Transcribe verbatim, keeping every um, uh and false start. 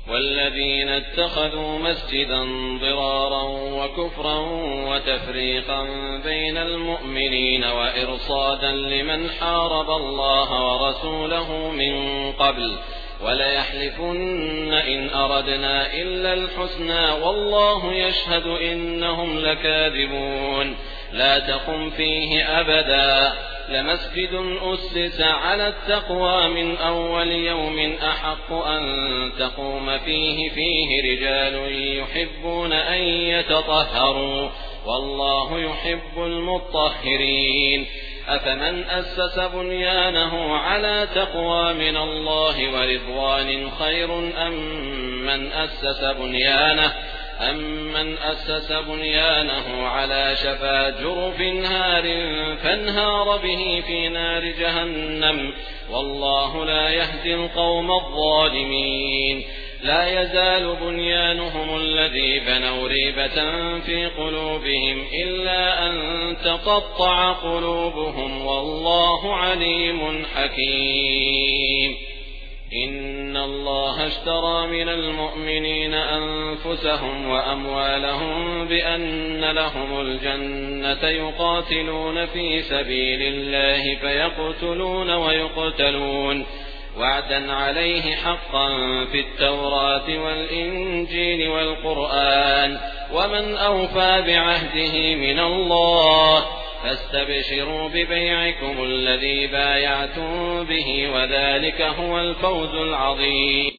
والذين اتخذوا مسجدا ضرارا وكفرا وتفريقا بين المؤمنين وإرصادا لمن حارب الله ورسوله من قبل وليحلفن إن أردنا إلا الحسنى والله يشهد إنهم لكاذبون لا تقم فيه أبدا لمسجد أسس على التقوى من أول يوم أحق أن تقوم فيه فيه رجال يحبون أن يتطهروا والله يحب المطهرين أفمن أسس بنيانه على تقوى من الله ورضوان خير أم من أسس بنيانه أمن أسس بنيانه على شفا جرف هار فانهار به في نار جهنم والله لا يهدي القوم الظالمين لا يزال بنيانهم الذي بنوا ريبة في قلوبهم إلا أن تقطع قلوبهم والله عليم حكيم إن الله اشترى من المؤمنين أنفسهم وأموالهم بأن لهم الجنة يقاتلون في سبيل الله فيقتلون ويقتلون وعدا عليه حقا في التوراة والإنجيل والقرآن ومن أوفى بعهده من الله فاستبشروا ببيعكم الذي بايعتم به وذلك هو الفوز العظيم.